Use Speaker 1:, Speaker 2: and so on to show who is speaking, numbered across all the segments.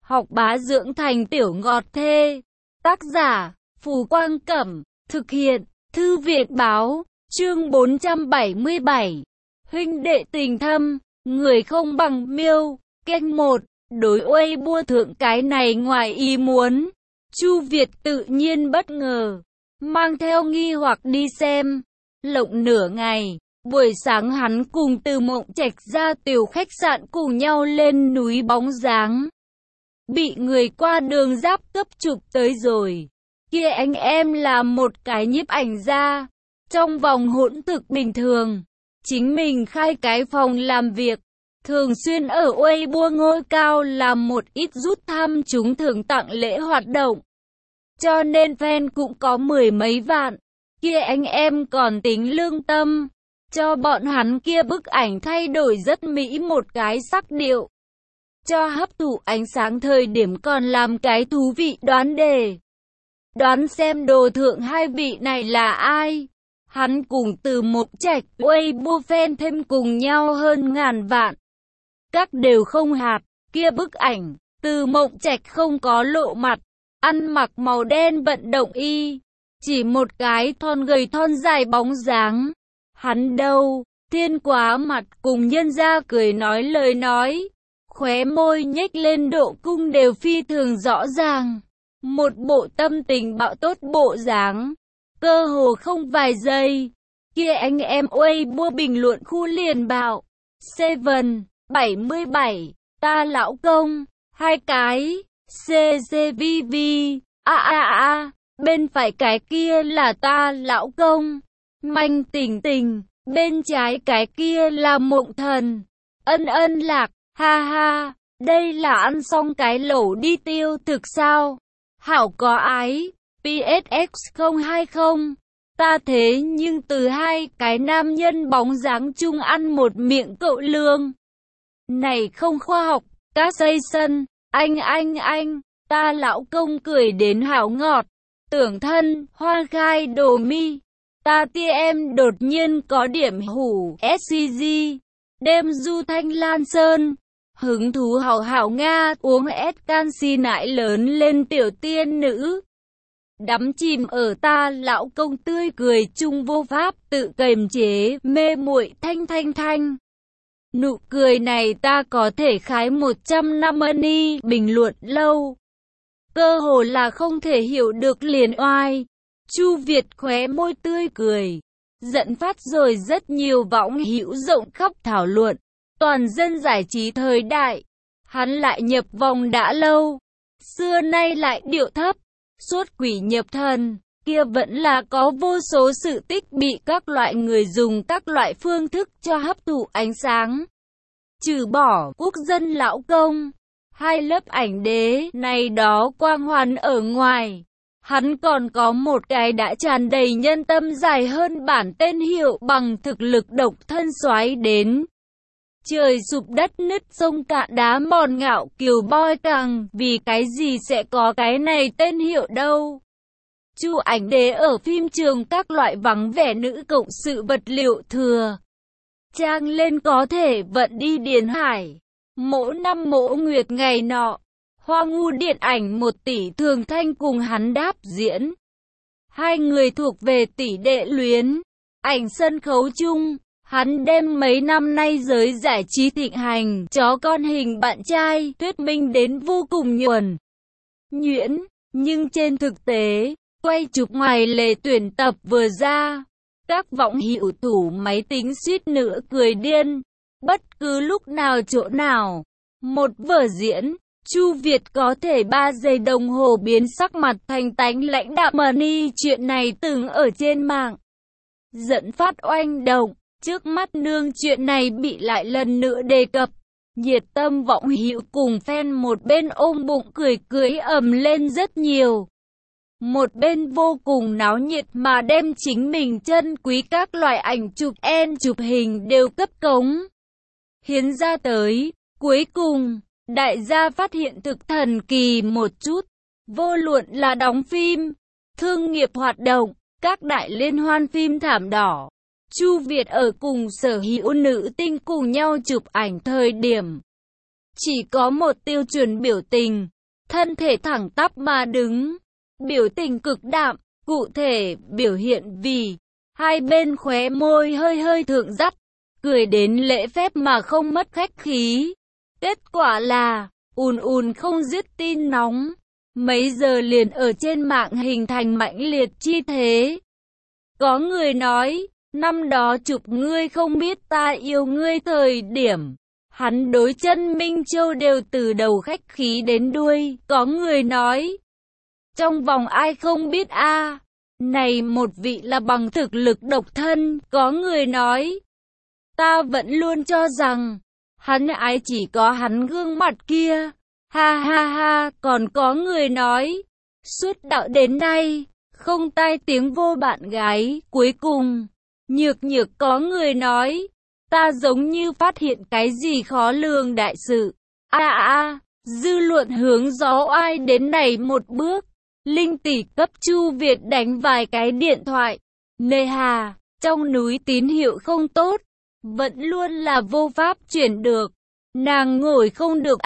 Speaker 1: học bá dưỡng thành tiểu ngọt thê. Tác giả, Phù Quang Cẩm, thực hiện, Thư viện Báo, chương 477. Huynh đệ tình thâm, người không bằng Miêu, kênh 1, đối Weibo thượng cái này ngoài ý muốn. Chu Việt tự nhiên bất ngờ, mang theo nghi hoặc đi xem. Lộng nửa ngày, buổi sáng hắn cùng Từ Mộng Trạch ra tiểu khách sạn cùng nhau lên núi bóng dáng. Bị người qua đường giáp cấp chụp tới rồi. Kia anh em là một cái nhiếp ảnh gia. Trong vòng hỗn thực bình thường, chính mình khai cái phòng làm việc. Thường xuyên ở Weibo ngôi cao làm một ít rút thăm trúng thưởng tặng lễ hoạt động. Cho nên fan cũng có 10 mấy vạn. Kia anh em còn tính lương tâm, cho bọn hắn kia bức ảnh thay đổi rất mỹ một cái sắc điệu. Cho hấp thụ ánh sáng thời điểm còn làm cái thú vị đoán đề. Đoán xem đồ thượng hai vị này là ai? Hắn cùng Từ Mộng Trạch, Weibo fan thêm cùng nhau hơn ngàn vạn. Các đều không hạt, kia bức ảnh, Từ Mộng Trạch không có lộ mặt, ăn mặc màu đen vận động y, chỉ một cái thon gầy thon dài bóng dáng. Hắn đâu, thiên quá mặt cùng nhân gia cười nói lời nói, khóe môi nhếch lên độ cung đều phi thường rõ ràng. Một bộ tâm tình bạo tốt bộ dáng, cơ hồ không vài giây. Kia anh em Weibo bình luận khu liền bạo. Seven, 77, ta lão công, hai cái, CCVV, bên phải cái kia là ta lão công, Manh Tình Tình, bên trái cái kia là Mộng Thần, Ân Ân Lạc, ha ha, đây là ăn xong cái lẩu đi tiêu thực sao? Hảo có ái, PSX 020, ta thế nhưng từ hai cái nam nhân bóng dáng chung ăn một miệng cậu lương. Này không khoa học, các xây sân, anh, ta lão công cười đến hảo ngọt, tưởng thân, hoa gai đồ mi, ta tia em đột nhiên có điểm hủ, SCG, đêm du thanh lan sơn, hứng thú hảo hảo Nga, uống S canxi nãi lớn lên tiểu tiên nữ. Đắm chìm ở ta lão công tươi cười chung vô pháp tự kiềm chế, mê muội thanh. Nụ cười này ta có thể khái 100 năm ni, bình luận lâu. Cơ hồ là không thể hiểu được liền oai. Chu Việt khóe môi tươi cười, dẫn phát rồi rất nhiều võng hữu rộng khắp thảo luận. Toàn dân giải trí thời đại, hắn lại nhập vòng đã lâu, xưa nay lại điệu thấp, suốt quỷ nhập thần, kia vẫn là có vô số sự tích bị các loại người dùng các loại phương thức cho hấp thụ ánh sáng. Trừ bỏ quốc dân lão công, hai lớp ảnh đế này đó quang hoàn ở ngoài, hắn còn có một cái đã tràn đầy nhân tâm dài hơn bản tên hiệu bằng thực lực độc thân soái đến. Trời sụp đất nứt sông cạn đá mòn ngạo kiều boy càng, vì cái gì sẽ có cái này tên hiệu đâu. Chu ảnh đế ở phim trường các loại vắng vẻ nữ cộng sự vật liệu thừa. Trang lên có thể vận đi Điền Hải. Mỗi năm Mỗ Nguyệt ngày nọ, Hoa Ngu điện ảnh 1 tỷ Thường Thanh cùng hắn đáp diễn. Hai người thuộc về tỷ đệ luyến. Ảnh sân khấu chung, hắn đem mấy năm nay giới giải trí thịnh hành chó con hình bạn trai thuyết minh đến vô cùng nhuần nhuyễn. Nhưng trên thực tế, quay chụp ngoài lề tuyển tập vừa ra, các võng hữu thủ máy tính suýt nữa cười điên. Bất cứ lúc nào chỗ nào, một vở diễn, Chu Việt có thể 3 giây đồng hồ biến sắc mặt thành tánh lãnh đạm money. Chuyện này từng ở trên mạng dẫn phát oanh động. Trước mắt nương chuyện này bị lại lần nữa đề cập. Nhiệt tâm võng hữu cùng fan một bên ôm bụng cười ầm lên rất nhiều. Một bên vô cùng náo nhiệt mà đem chính mình chân quý các loại ảnh chụp chụp hình đều cấp cống hiến ra tới. Cuối cùng, đại gia phát hiện thực thần kỳ một chút. Vô luận là đóng phim, thương nghiệp hoạt động, các đại liên hoan phim thảm đỏ, Chu Việt ở cùng sở hữu nữ tinh cùng nhau chụp ảnh thời điểm, chỉ có một tiêu chuẩn biểu tình, thân thể thẳng tắp mà đứng, biểu tình cực đạm, cụ thể biểu hiện vì hai bên khóe môi hơi hơi thượng dắt, cười đến lễ phép mà không mất khách khí. Kết quả là ùn không dứt tin nóng, mấy giờ liền ở trên mạng hình thành mãnh liệt chi thế. Có người nói, năm đó chụp ngươi không biết ta yêu ngươi thời điểm, hắn đối chân Minh Châu đều từ đầu khách khí đến đuôi. Có người nói, trong vòng ai không biết a, này một vị là bằng thực lực độc thân. Có người nói, ta vẫn luôn cho rằng, hắn ái chỉ có hắn gương mặt kia. Ha ha ha, còn có người nói, suốt đạo đến nay, không tai tiếng vô bạn gái. Cuối cùng, nhược có người nói, ta giống như phát hiện cái gì khó lường đại sự. Dư luận hướng gió oai đến này một bước. Linh tỷ cấp Chu Việt đánh vài cái điện thoại. Nề hà, trong núi tín hiệu không tốt, vẫn luôn là vô pháp chuyển được. Nàng ngồi không được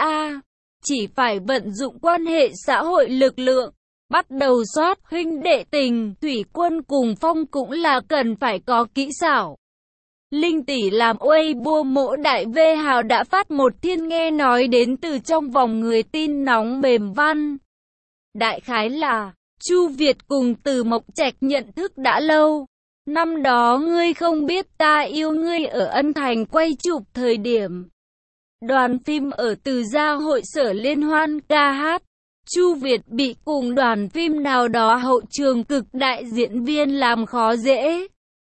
Speaker 1: chỉ phải vận dụng quan hệ xã hội lực lượng, bắt đầu soát huynh đệ tình. Thủy Quân cùng Phong cũng là cần phải có kỹ xảo. Linh tỷ làm Weibo mỗ đại V hào đã phát một thiên nghe nói đến từ trong vòng người tin nóng mềm văn. Đại khái là, Chu Việt cùng Từ Mộc Trạch nhận thức đã lâu. Năm đó ngươi không biết ta yêu ngươi ở Ân Thành quay chụp thời điểm. Đoàn phim ở Từ Gia hội sở liên hoan ca hát. Chu Việt bị cùng đoàn phim nào đó hậu trường cực đại diễn viên làm khó dễ.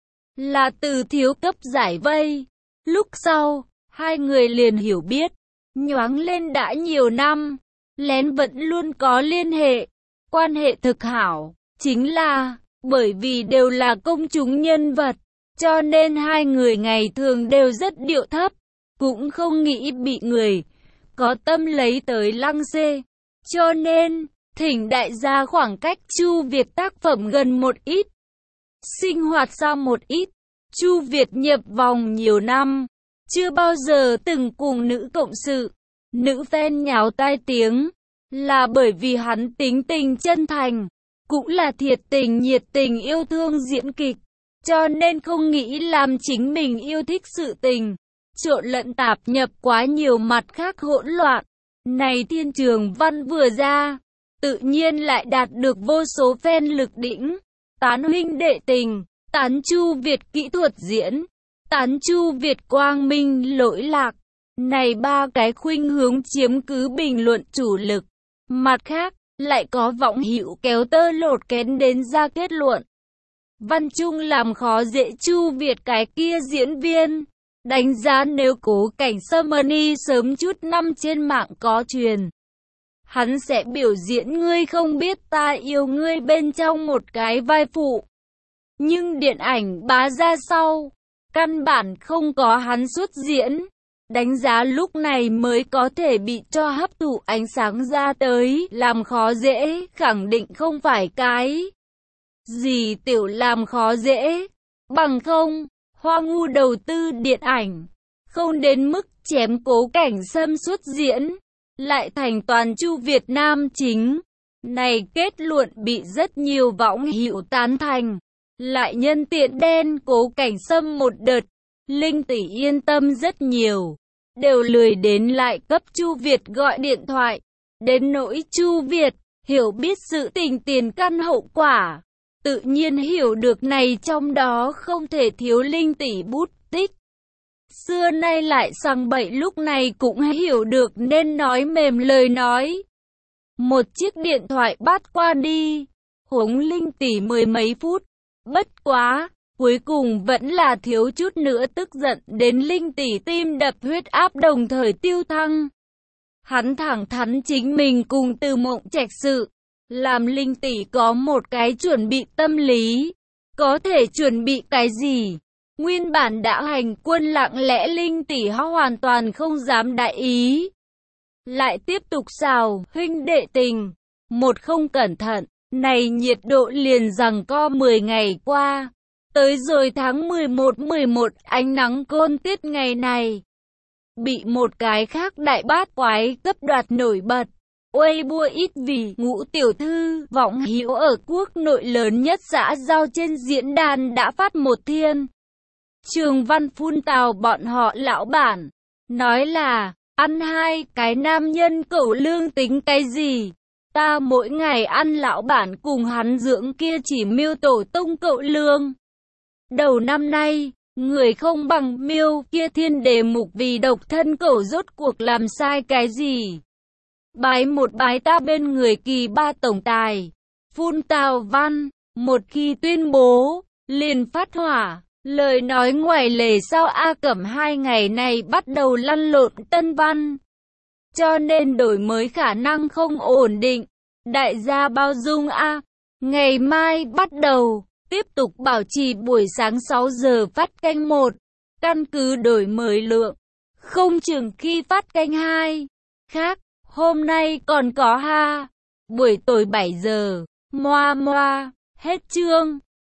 Speaker 1: Là Từ thiếu cấp giải vây. Lúc sau, hai người liền hiểu biết. Nhoáng lên đã nhiều năm. Lén vẫn luôn có liên hệ. Quan hệ thực hảo. Chính là, bởi vì đều là công chúng nhân vật. Cho nên hai người ngày thường đều rất điệu thấp. Cũng không nghĩ bị người có tâm lấy tới lăng xê. Cho nên, thỉnh đại gia khoảng cách Chu Việt tác phẩm gần một ít. Sinh hoạt xa một ít. Chu Việt nhập vòng nhiều năm, chưa bao giờ từng cùng nữ cộng sự. Nữ fan nháo tai tiếng, là bởi vì hắn tính tình chân thành, cũng là thiệt tình nhiệt tình yêu thương diễn kịch. Cho nên không nghĩ làm chính mình yêu thích sự tình, trộn lẫn tạp nhập quá nhiều mặt khác hỗn loạn. Này Thiên Trường Văn vừa ra, tự nhiên lại đạt được vô số fan lực đỉnh. Tán huynh đệ tình, tán Chu Việt kỹ thuật diễn, tán Chu Việt quang minh lỗi lạc. Này ba cái khuynh hướng chiếm cứ bình luận chủ lực. Mặt khác, lại có vọng hữu kéo tơ lột kén đến ra kết luận. Văn Trung làm khó dễ Chu Việt cái kia diễn viên. Đánh giá nếu Cố Cảnh Summony sớm chút năm trên mạng có truyền, hắn sẽ biểu diễn ngươi không biết ta yêu ngươi bên trong một cái vai phụ. Nhưng điện ảnh bá ra sau, căn bản không có hắn xuất diễn. Đánh giá lúc này mới có thể bị cho hấp thụ ánh sáng ra tới, làm khó dễ, khẳng định không phải cái gì tiểu làm khó dễ. Bằng không, Hoa Ngu đầu tư điện ảnh, không đến mức chém Cố Cảnh Sâm xuất diễn, lại thành toàn Chu Việt Nam chính. Này kết luận bị rất nhiều võng hữu tán thành, lại nhân tiện đen Cố Cảnh Sâm một đợt. Linh tỷ yên tâm rất nhiều, đều lười đến lại cấp Chu Việt gọi điện thoại. Đến nỗi Chu Việt, hiểu biết sự tình tiền căn hậu quả, tự nhiên hiểu được này trong đó không thể thiếu Linh tỷ bút tích. Xưa nay lại sằng bậy lúc này cũng hiểu được nên nói mềm lời nói. Một chiếc điện thoại bắt qua đi, huống Linh tỷ mười mấy phút. Bất quá, cuối cùng vẫn là thiếu chút nữa tức giận đến Linh tỷ tim đập huyết áp đồng thời tiêu thăng. Hắn thẳng thắn chính mình cùng Từ Mộng Trạch sự, làm Linh tỷ có một cái chuẩn bị tâm lý. Có thể chuẩn bị cái gì? Nguyên bản đã hành quân lặng lẽ Linh tỷ hoàn toàn không dám đại ý. Lại tiếp tục xào, huynh đệ tình. Một không cẩn thận, này nhiệt độ liền giằng co 10 ngày qua. Tới rồi tháng 11 ánh nắng côn tiết ngày này. Bị một cái khác đại bát quái cấp đoạt nổi bật. Uây bua ít vì Ngũ tiểu thư vọng hữu ở quốc nội lớn nhất xã giao trên diễn đàn đã phát một thiên trường văn phun tào bọn họ lão bản, nói là ăn hai cái nam nhân cẩu lương tính cái gì. Ta mỗi ngày ăn lão bản cùng hắn dưỡng kia chỉ miêu tổ tông cậu lương. Đầu năm nay, người không bằng miêu kia thiên đề mục vì độc thân cậu rốt cuộc làm sai cái gì. Bái một bái ta bên người kỳ ba tổng tài. Phun tào văn, một khi tuyên bố, liền phát hỏa. Lời nói ngoài lề sau A Cẩm 2 ngày này bắt đầu lăn lộn tân văn. Cho nên đổi mới khả năng không ổn định. Đại gia bao dung A. Ngày mai bắt đầu, tiếp tục bảo trì buổi sáng 6 giờ phát canh 1. Căn cứ đổi mới lượng, không chừng khi phát canh 2. Khác, hôm nay còn có ha. Buổi tối 7 giờ, moa moa, hết chương.